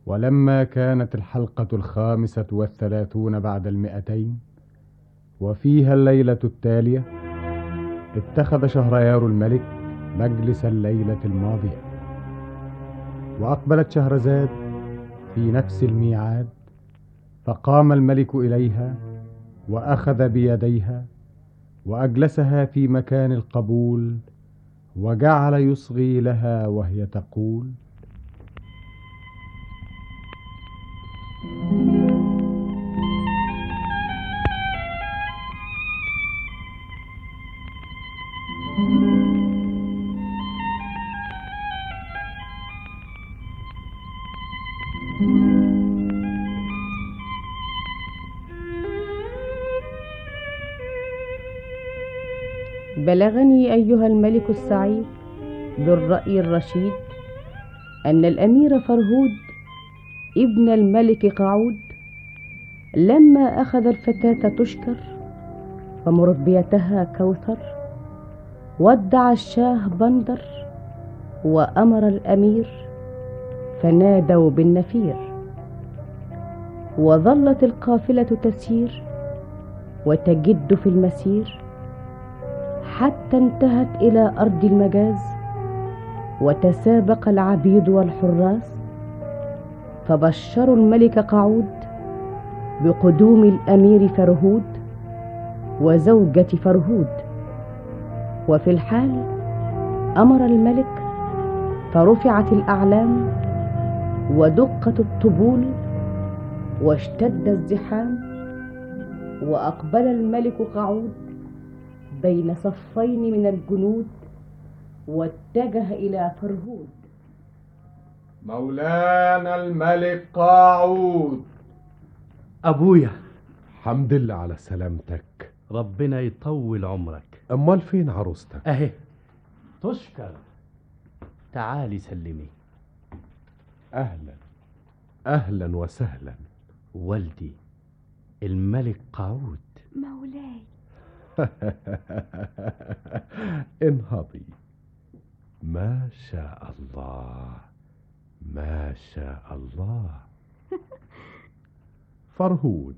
ولما كانت الحلقة 35 بعد 200 وفيها الليلة التالية، اتخذ شهريار الملك مجلس الليلة الماضية، وأقبلت شهرزاد في نفس الميعاد، فقام الملك إليها وأخذ بيديها وأجلسها في مكان القبول، وجعل يصغي لها وهي تقول: بلغني أيها الملك السعيد ذو الرأي الرشيد أن الأمير فرهود ابن الملك قعود لما أخذ الفتاة تشكر فمربيتها كوثر ودع الشاه بندر وأمر الأمير فنادوا بالنفير، وظلت القافلة تسير وتجد في المسير حتى انتهت إلى أرض المجاز، وتسابق العبيد والحراس فبشروا الملك قعود بقدوم الأمير فرهود وزوجة فرهود. وفي الحال أمر الملك فرفعت الأعلام ودقت الطبول واشتد الزحام، وأقبل الملك قعود بين صفين من الجنود واتجه إلى فرهود. مولانا الملك قاعود. أبويا، حمد لله على سلامتك. ربنا يطول عمرك. أمال فين عروستك؟ أهي تشكر، تعالي سلمي. أهلا أهلا وسهلا. والدي الملك قعود. مولاي. انهضي. ما شاء الله ما شاء الله. فرهود،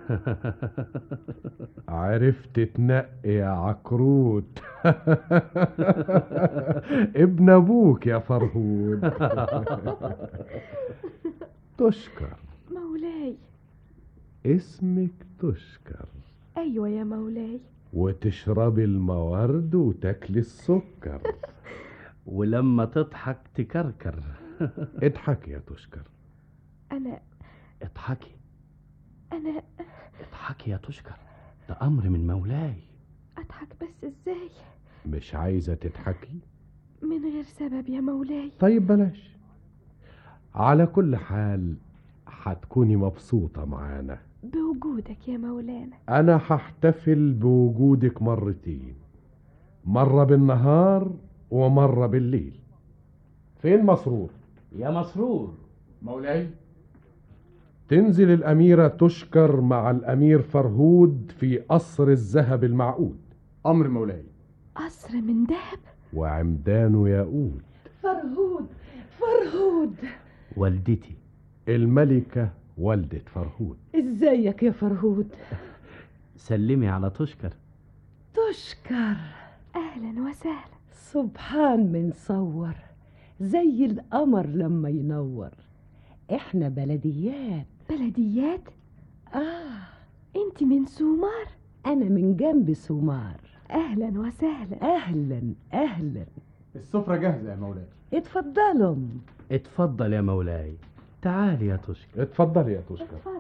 عرفت تنقي يا عكروت. ابن ابوك يا فرهود. تشكر. مولاي. اسمك تشكر. أيوة يا مولاي. وتشربي المورد وتاكلي السكر. ولما تضحك تكركر. اضحك يا تشكر. أنا اضحكي أنا اضحكي يا تشكر، ده أمر من مولاي. أضحك بس إزاي؟ مش عايزة تضحكي؟ من غير سبب يا مولاي. طيب بلاش. على كل حال هتكوني مبسوطة معانا بوجودك يا مولانا. أنا هحتفل بوجودك مرتين، مرة بالنهار ومرة بالليل. فين مسرور؟ يا مسرور. مولاي. تنزل الأميرة تشكر مع الأمير فرهود في قصر الذهب المعقود. أمر مولاي. قصر من ذهب وعمدانه ياقوت. فرهود فرهود. والدتي الملكة والدة فرهود. ازيك يا فرهود؟ سلمي على تشكر. تشكر. أهلا وسهلا. سبحان من صور، زي القمر لما ينور. احنا بلديات. بلديات؟ انت من سومار؟ انا من جنب سومار. أهلا وسهلا. اهلا اهلا. السفرة جاهزة يا مولاي. اتفضلوا. اتفضل يا مولاي. تعالي يا تشكر. اتفضل يا تشكر. اتفضل.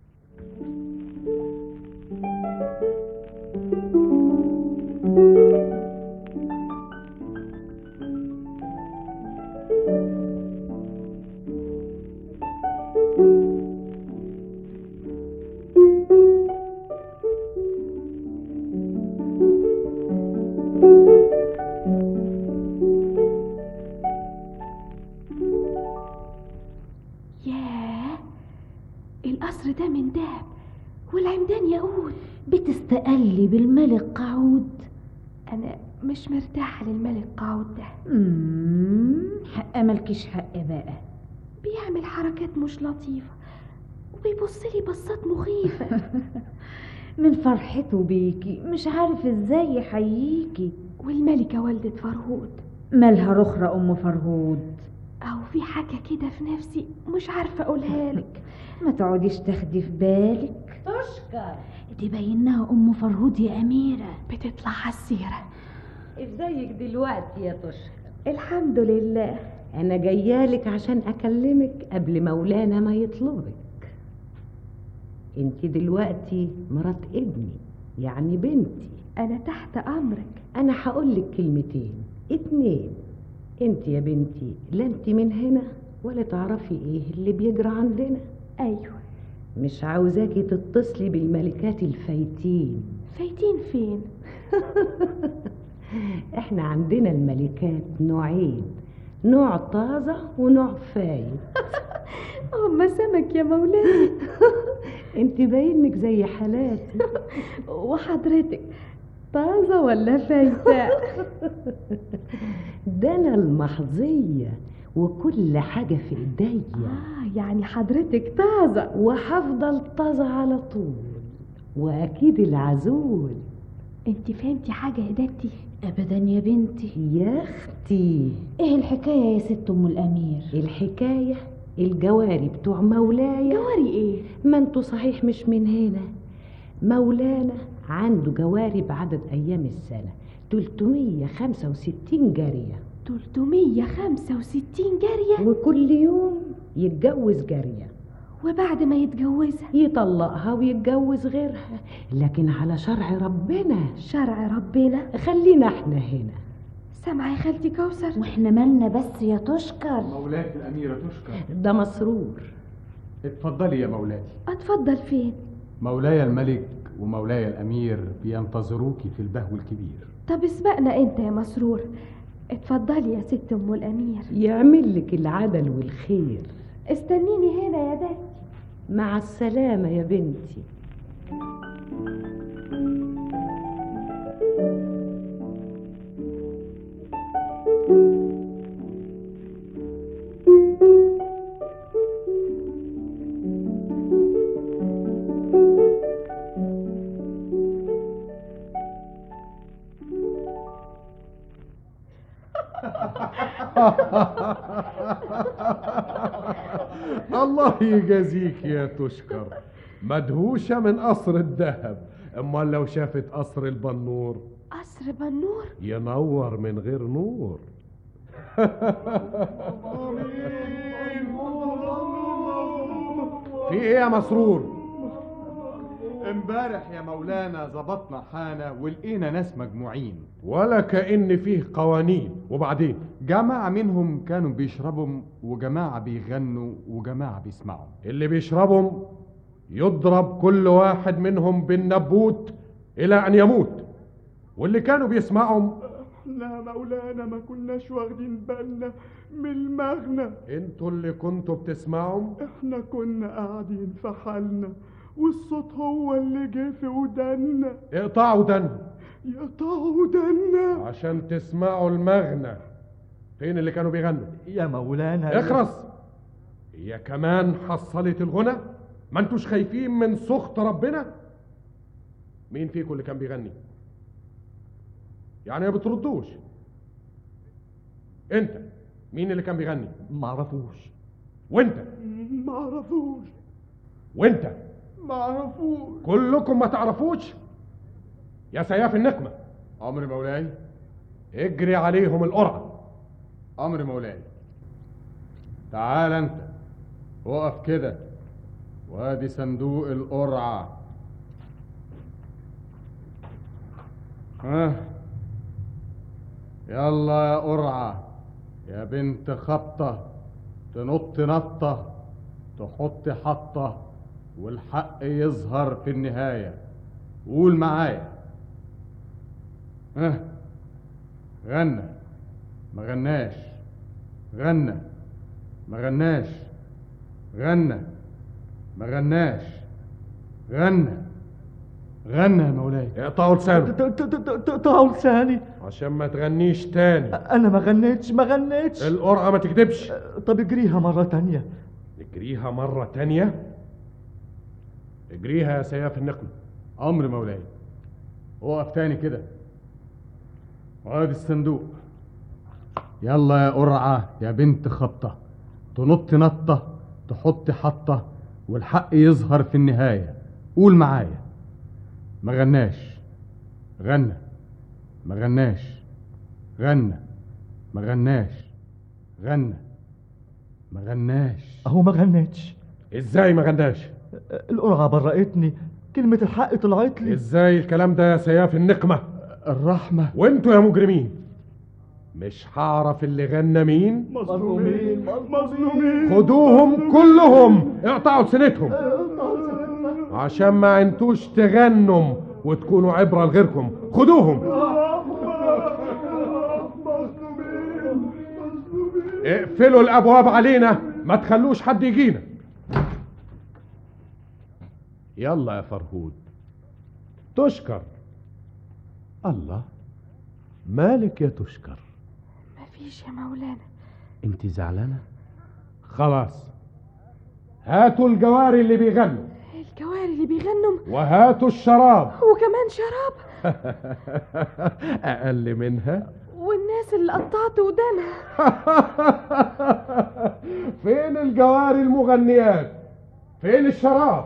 القصر ده من دهب والعمدان ياقوت. بتستقلي بالملك قعود؟ أنا مش مرتاحة للملك قعود ده. حق ملكش حق بقى. بيعمل حركات مش لطيفة وبيبصلي بصات مخيفة. من فرحته بيكي مش عارف ازاي يحييكي. والملكة والدة فرهود مالها رخرة ام فرهود؟ أو في حاجة كده في نفسي مش عارفة أقولها لك. ما تقعديش تاخدي في بالك. تشكر. دي باينها ام فرهود يا اميرة. بتطلع على السيرة. ازيك دلوقتي يا تشكر؟ الحمد لله. انا جايالك عشان اكلمك قبل مولانا ما يطلبك. انت دلوقتي مرات ابني، يعني بنتي. أنا تحت أمرك. انا هقولك كلمتين 2. انت يا بنتي لا انت من هنا ولا تعرفي ايه اللي بيجرى عندنا. أيوة. مش عاوزاكي تتصلي بالملكات الفايتين. فايتين فين؟ احنا عندنا الملكات نوعين، نوع طازة ونوع فايت. هما سمك يا مولاي. انت باينك زي حالاتي. وحضرتك طازة ولا فايتة؟ ده انا المحظية وكل حاجة في ايديا. يعني حضرتك طازة. وهفضل طازة على طول، واكيد العزول. انت فهمتي حاجة يا دتي؟ ابدا يا بنتي. يا اختي ايه الحكاية يا ست ام الامير؟ الحكاية الجواري بتوع مولاي. جواري ايه؟ ما انتوا صحيح مش من هنا. مولانا عنده جواري بعدد ايام السنة 365 جارية، 365 جارية. وكل يوم يتجوز جارية، وبعد ما يتجوزها يطلقها ويتجوز غيرها، لكن على شرع ربنا. شرع ربنا. خلينا احنا هنا. سامعة يا خالتي كوثر؟ واحنا مالنا بس يا تشكر؟ مولاة الأميرة تشكر. ده مسرور. اتفضلي يا مولاتي. اتفضل فين؟ مولاي الملك ومولاي الأمير بينتظروكي في البهو الكبير. طب اسبقنا انت يا مسرور. اتفضلي يا ست ام الامير. يعمل لك العدل والخير. استنيني هنا يا دتي. مع السلامة يا بنتي. الله يجازيك يا تشكر، مدهوشة من قصر الذهب. امال لو شافت قصر البنور قصر بنور؟ ينور من غير نور. في ايه يا مسرور؟ امبارح يا مولانا ظبطنا حانة ولقينا ناس مجموعين، ولا كأن فيه قوانين. وبعدين جماعة منهم كانوا بيشربوا وجماعة بيغنوا وجماعة بيسمعوا. اللي بيشربهم يضرب كل واحد منهم بالنبوت إلى أن يموت، واللي كانوا بيسمعهم لا مولانا ما كناش واخدين بالنا من المغنى. انتوا اللي كنتوا بتسمعهم. احنا كنا قاعدين في حالنا والصوت هو اللي جه في ودنا. اقطعوا دن يقطعوا ودنا عشان تسمعوا المغنى. فين اللي كانوا بيغنوا؟ يا مولانا. اخرس. هي كمان حصلت الغنى؟ ما انتوش خايفين من سخط ربنا؟ مين فيكم اللي كان بيغني؟ يعني ما بتردوش. انت مين اللي كان بيغني؟ معرفوش. وانت؟ معرفوش. وانت؟ معرفوش. كلكم ما تعرفوش؟ يا سياف النقمة، امر مولاي. اجري عليهم القرعة. امر مولاي. تعال انت وقف كده، وادي صندوق القرعة. ها يلا يا قرعة، يا بنت خبطة، تنط نطة، تحط حطة، والحق يظهر في النهاية. قول معايا. ها غنى ما غناش، غنى ما غناش، غنى ما غناش، غنى غنى يا مولاي. اقطعوا لسانه. تقطعوا لساني عشان ما تغنيش تاني. انا ما غنيتش. القرعة ما تكدبش. طب اجريها مرة تانية. اجريها مرة تانية. اجريها يا سياف النقمة. امر مولاي. اقف تاني كده. وادي الصندوق. يلا يا قرعة يا بنت خبطة، تنط نطة تحط حطة والحق يظهر في النهاية. قول معايا. ما غناش، غنى. ما غناش، غنى. ما غناش، غنى. ما غناش. اهو ما غنيتش. ازاي ما غناش؟ القرعة برقتني، كلمة الحق طلعت لي. ازاي الكلام ده يا سياف النقمة؟ الرحمة. وانتوا يا مجرمين مش هعرف اللي غنى مين. مظلومين. خدوهم كلهم اقطعوا سنتهم عشان ما انتوش تغنوا وتكونوا عبرة لغيركم. خدوهم اقفلوا الابواب علينا، ما تخلوش حد يجينا. يلا يا فرهود. تشكر. الله، مالك يا تشكر؟ مفيش يا مولانا. انت زعلانة؟ خلاص، هاتوا الجواري اللي بيغنوا. الجواري اللي بيغنوا وهاتوا الشراب. وكمان شراب. اقل منها. والناس اللي قطعت ودانها. فين الجواري المغنيات؟ فين الشراب؟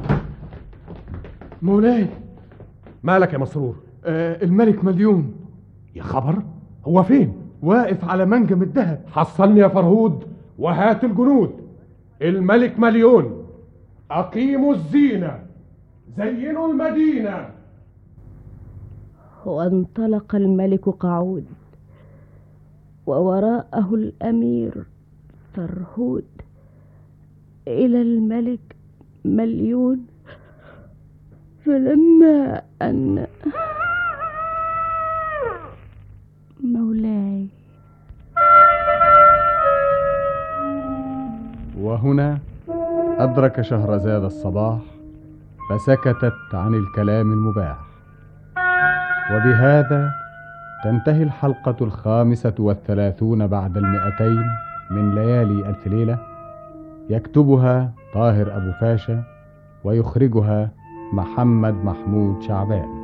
مولاي. مالك يا مسرور؟ الملك مليون. يا خبر، هو فين؟ واقف على منجم الذهب. حصلني يا فرهود وهات الجنود. الملك مليون. أقيموا الزينة، زينوا المدينة. وانطلق الملك قعود ووراءه الأمير فرهود إلى الملك مليون. فلما أن مولاي. وهنا أدرك شهرزاد الصباح فسكتت عن الكلام المباح. وبهذا تنتهي الحلقة 35 بعد 200 من ليالي ألف ليلة. يكتبها طاهر أبو فاشا ويخرجها محمد محمود شعبان.